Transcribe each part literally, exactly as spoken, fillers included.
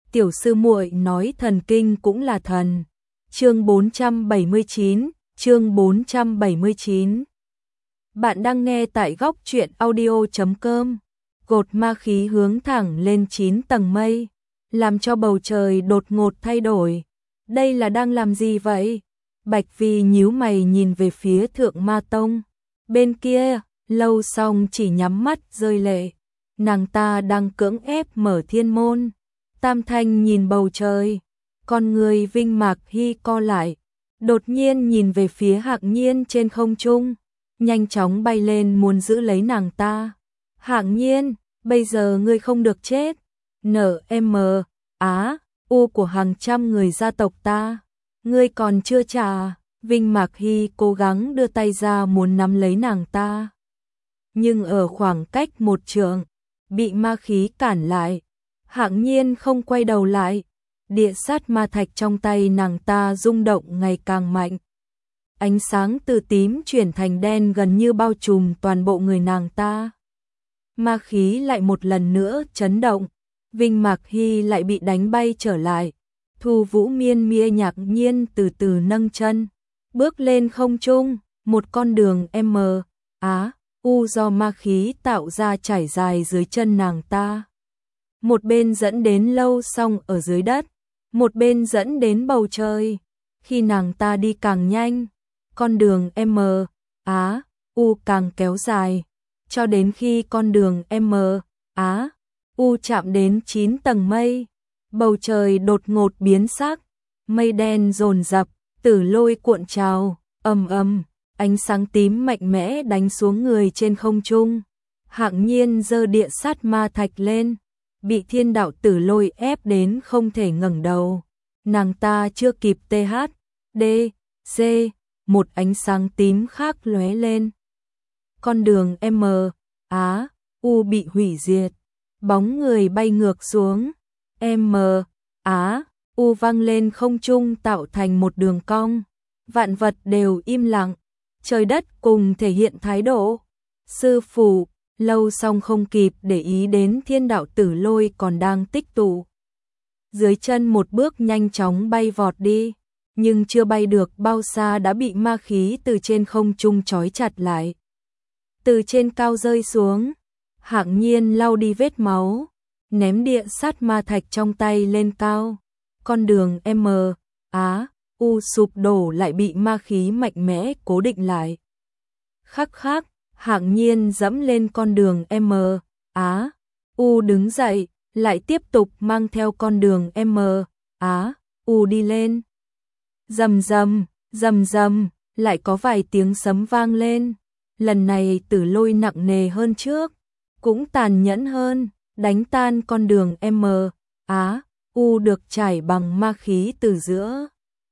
tiểu sư muội nói thần kinh cũng là thần. Chương bốn trăm bảy mươi chín, chương bốn trăm bảy mươi chín. Bạn đang nghe tại góc truyện audio chấm com. Cột ma khí hướng thẳng lên chín tầng mây, làm cho bầu trời đột ngột thay đổi. Đây là đang làm gì vậy? Bạch Vi nhíu mày nhìn về phía Thượng Ma Tông. Bên kia, Lâu Song chỉ nhắm mắt rơi lệ. Nàng ta đang cưỡng ép mở thiên môn. Tam Thanh nhìn bầu trời, con người Vinh Mạc Hy co lại, đột nhiên nhìn về phía Hạc Nhiên trên không trung, nhanh chóng bay lên muốn giữ lấy nàng ta. Hạc Nhiên, bây giờ ngươi không được chết. Nở em á, u của hàng trăm người gia tộc ta, ngươi còn chưa trả. Vinh Mạc Hy cố gắng đưa tay ra muốn nắm lấy nàng ta, nhưng ở khoảng cách một trượng, bị ma khí cản lại. Hạc Nhiên không quay đầu lại, địa sát ma thạch trong tay nàng ta rung động ngày càng mạnh. Ánh sáng từ tím chuyển thành đen gần như bao trùm toàn bộ người nàng ta. Ma khí lại một lần nữa chấn động, Vinh Mạc Hy lại bị đánh bay trở lại. Thu Vũ Miên Mia Nhạc Nhiên từ từ nâng chân, bước lên không trung, một con đường M, Á, U do ma khí tạo ra trải dài dưới chân nàng ta. Một bên dẫn đến Lâu Song ở dưới đất, một bên dẫn đến bầu trời. Khi nàng ta đi càng nhanh, con đường M, Á, U càng kéo dài, cho đến khi con đường M, Á, U chạm đến chín tầng mây, bầu trời đột ngột biến sắc, mây đen dồn dập, tử lôi cuộn trào, ầm ầm, ánh sáng tím mạnh mẽ đánh xuống người trên không trung. Hạc Nhiên giơ địa sát ma thạch lên, bị thiên đạo tử lôi ép đến không thể ngẩng đầu. Nàng ta chưa kịp th, d, c, một ánh sáng tím khác lóe lên. Con đường M, Á, U bị hủy diệt, bóng người bay ngược xuống. M, Á, U văng lên không trung tạo thành một đường cong. Vạn vật đều im lặng, trời đất cùng thể hiện thái độ. Sư phụ, Lâu Song không kịp để ý đến thiên đạo tử lôi còn đang tích tụ dưới chân, một bước nhanh chóng bay vọt đi, nhưng chưa bay được bao xa đã bị ma khí từ trên không trung trói chặt lại. Từ trên cao rơi xuống, Hạc Nhiên lau đi vết máu, ném địa sát ma thạch trong tay lên cao. Con đường M, Á, U sụp đổ lại bị ma khí mạnh mẽ cố định lại. Khắc khắc, Hạc Nhiên dẫm lên con đường M, Á, U đứng dậy, lại tiếp tục mang theo con đường M, Á, U đi lên. Rầm rầm, rầm rầm, lại có vài tiếng sấm vang lên. Lần này tử lôi nặng nề hơn trước, cũng tàn nhẫn hơn, đánh tan con đường M, Á, U được trải bằng ma khí từ giữa,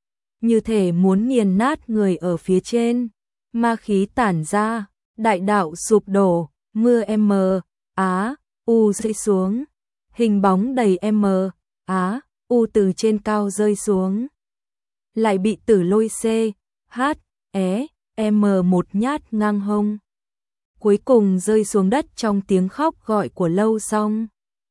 như thể muốn nghiền nát người ở phía trên. Ma khí tản ra, đại đạo sụp đổ, mưa M, Á, U rơi xuống, hình bóng đầy M, Á, U từ trên cao rơi xuống, lại bị tử lôi C, H, E, M một nhát ngang hông, cuối cùng rơi xuống đất trong tiếng khóc gọi của Lâu Song.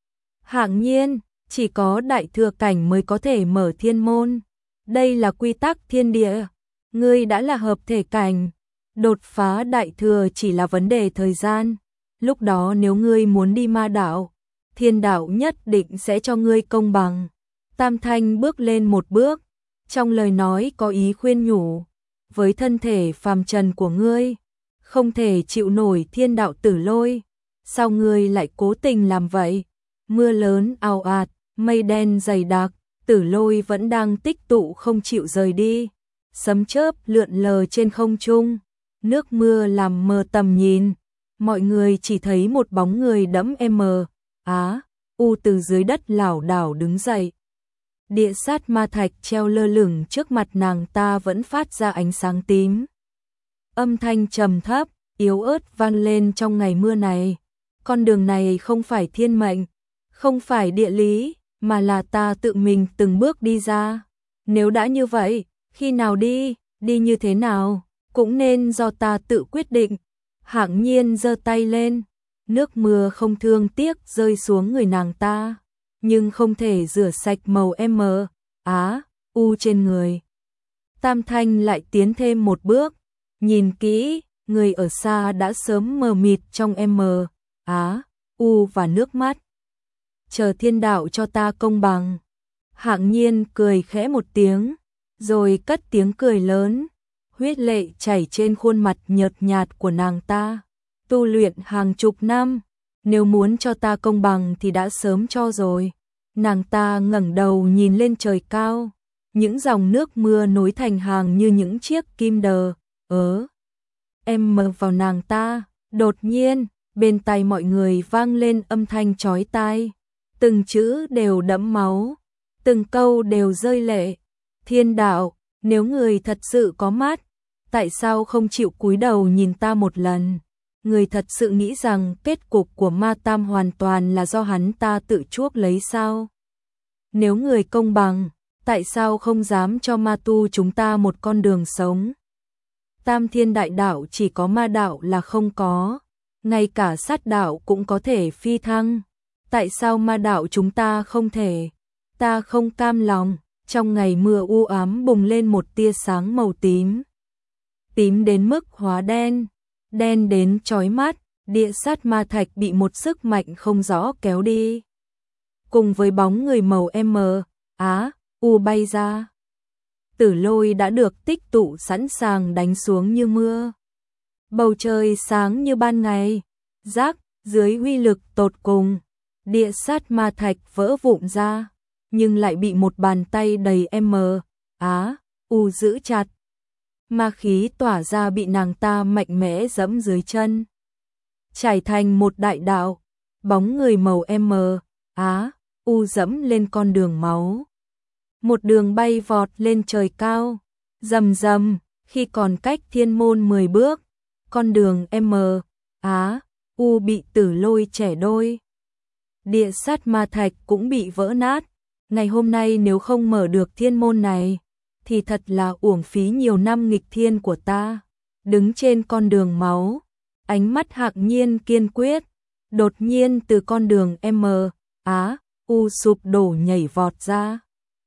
Hạc Nhiên, chỉ có đại thừa cảnh mới có thể mở thiên môn, đây là quy tắc thiên địa, ngươi đã là hợp thể cảnh, đột phá đại thừa chỉ là vấn đề thời gian. Lúc đó nếu ngươi muốn đi ma đạo, thiên đạo nhất định sẽ cho ngươi công bằng. Tam Thanh bước lên một bước, trong lời nói có ý khuyên nhủ, với thân thể phàm trần của ngươi, không thể chịu nổi thiên đạo tử lôi, sao ngươi lại cố tình làm vậy? Mưa lớn ào ạt, mây đen dày đặc, tử lôi vẫn đang tích tụ không chịu rời đi, sấm chớp lượn lờ trên không trung, nước mưa làm mờ tầm nhìn, mọi người chỉ thấy một bóng người đẫm M, Á, U từ dưới đất lảo đảo đứng dậy. Địa sát ma thạch treo lơ lửng trước mặt nàng ta vẫn phát ra ánh sáng tím. Âm thanh trầm thấp, yếu ớt vang lên trong ngày mưa này. Con đường này không phải thiên mệnh, không phải địa lý, mà là ta tự mình từng bước đi ra. Nếu đã như vậy, khi nào đi, đi như thế nào, cũng nên do ta tự quyết định. Hạc Nhiên giơ tay lên, nước mưa không thương tiếc rơi xuống người nàng ta, nhưng không thể rửa sạch màu M, Á, U trên người. Tam Thanh lại tiến thêm một bước, nhìn kỹ, người ở xa đã sớm mờ mịt trong M, Á, U và nước mắt. Chờ thiên đạo cho ta công bằng. Hạng Nhiên cười khẽ một tiếng, rồi cất tiếng cười lớn, huyết lệ chảy trên khuôn mặt nhợt nhạt của nàng ta. Tu luyện hàng chục năm, nếu muốn cho ta công bằng thì đã sớm cho rồi. Nàng ta ngẩng đầu nhìn lên trời cao, những dòng nước mưa nối thành hàng như những chiếc kim đờ, ớ. Em mờ vào nàng ta, đột nhiên, bên tai mọi người vang lên âm thanh chói tai, từng chữ đều đẫm máu, từng câu đều rơi lệ. Thiên đạo, nếu người thật sự có mắt, tại sao không chịu cúi đầu nhìn ta một lần? Người thật sự nghĩ rằng kết cục của Ma Tam hoàn toàn là do hắn ta tự chuốc lấy sao? Nếu người công bằng, tại sao không dám cho ma tu chúng ta một con đường sống? Tam thiên đại đạo chỉ có ma đạo là không có, ngay cả sát đạo cũng có thể phi thăng. Tại sao ma đạo chúng ta không thể? Ta không cam lòng. Trong ngày mưa u ám bùng lên một tia sáng màu tím. Tím đến mức hóa đen, đen đến chói mắt, địa sát ma thạch bị một sức mạnh không rõ kéo đi. Cùng với bóng người màu M, Á, U bay ra. Tử lôi đã được tích tụ sẵn sàng đánh xuống như mưa. Bầu trời sáng như ban ngày, rác, dưới uy lực tột cùng, địa sát ma thạch vỡ vụn ra, nhưng lại bị một bàn tay đầy M, Á, U giữ chặt. Ma khí tỏa ra bị nàng ta mạnh mẽ giẫm dưới chân, trải thành một đại đạo, bóng người màu M, Á, U dẫm lên con đường máu. Một đường bay vọt lên trời cao, rầm rầm, khi còn cách thiên môn mười bước, con đường M, Á, U bị tử lôi chẻ đôi. Địa sát ma thạch cũng bị vỡ nát. Ngày hôm nay nếu không mở được thiên môn này, thì thật là uổng phí nhiều năm nghịch thiên của ta. Đứng trên con đường máu, ánh mắt Hạng Nhiên kiên quyết, đột nhiên từ con đường M, Á, U sụp đổ nhảy vọt ra.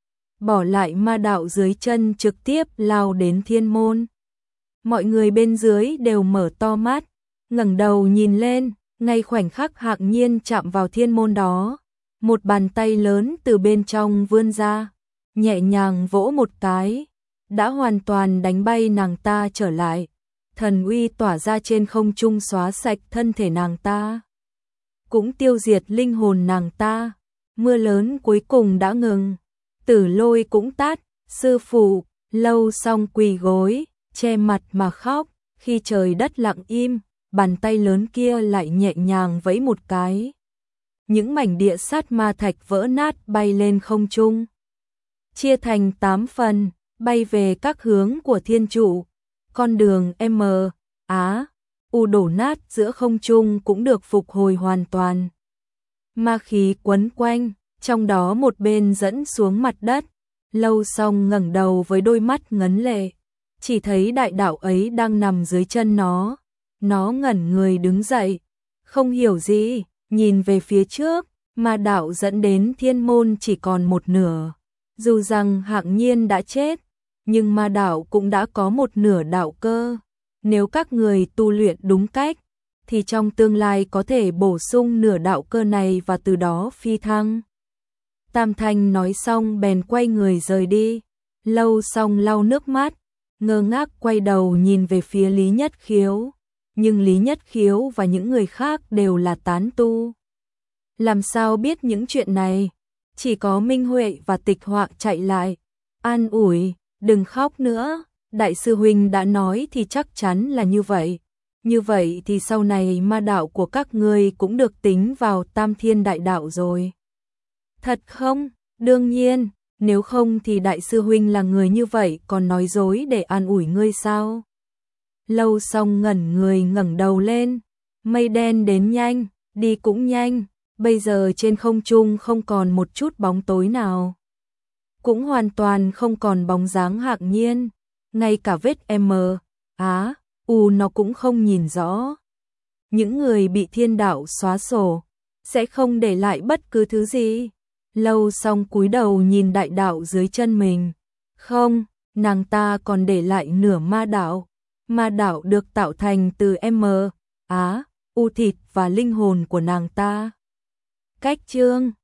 Bỏ lại ma đạo dưới chân trực tiếp lao đến thiên môn. Mọi người bên dưới đều mở to mắt, ngẩng đầu nhìn lên, ngay khoảnh khắc Hạng Nhiên chạm vào thiên môn đó. Một bàn tay lớn từ bên trong vươn ra, nhẹ nhàng vỗ một cái, đã hoàn toàn đánh bay nàng ta trở lại. Thần uy tỏa ra trên không trung xóa sạch thân thể nàng ta, cũng tiêu diệt linh hồn nàng ta. Mưa lớn cuối cùng đã ngừng, tử lôi cũng tắt, sư phụ, lâu xong quỳ gối, che mặt mà khóc. Khi trời đất lặng im, bàn tay lớn kia lại nhẹ nhàng vẫy một cái. Những mảnh địa sát ma thạch vỡ nát bay lên không trung, chia thành tám phần, bay về các hướng của thiên trụ. Con đường M, Á, U đổ nát giữa không trung cũng được phục hồi hoàn toàn. Ma khí quấn quanh, trong đó một bên dẫn xuống mặt đất. Lâu xong ngẩng đầu với đôi mắt ngấn lệ, chỉ thấy đại đạo ấy đang nằm dưới chân nó. Nó ngẩn người đứng dậy, không hiểu gì, nhìn về phía trước, ma đạo dẫn đến thiên môn chỉ còn một nửa. Dù rằng Hạng Nhiên đã chết, nhưng ma đạo cũng đã có một nửa đạo cơ. Nếu các người tu luyện đúng cách, thì trong tương lai có thể bổ sung nửa đạo cơ này và từ đó phi thăng. Tam Thanh nói xong bèn quay người rời đi. Lâu xong lau nước mắt, ngơ ngác quay đầu nhìn về phía Lý Nhất Khiếu. Nhưng Lý Nhất Khiếu và những người khác đều là tán tu, làm sao biết những chuyện này? Chỉ có Minh Huệ và Tịch Họa chạy lại, an ủi, đừng khóc nữa, đại sư huynh đã nói thì chắc chắn là như vậy. Như vậy thì sau này ma đạo của các ngươi cũng được tính vào Tam Thiên Đại Đạo rồi. Thật không? Đương nhiên, nếu không thì đại sư huynh là người như vậy còn nói dối để an ủi ngươi sao? Lâu xong ngẩn người ngẩng đầu lên, mây đen đến nhanh, đi cũng nhanh, bây giờ trên không trung không còn một chút bóng tối nào. Cũng hoàn toàn không còn bóng dáng Hạng Nhiên, ngay cả vết M, Á, U nó cũng không nhìn rõ. Những người bị thiên đạo xóa sổ, sẽ không để lại bất cứ thứ gì. Lâu xong cúi đầu nhìn đại đạo dưới chân mình. Không, nàng ta còn để lại nửa ma đạo. Ma đạo được tạo thành từ M, Á, U thịt và linh hồn của nàng ta. Cách chương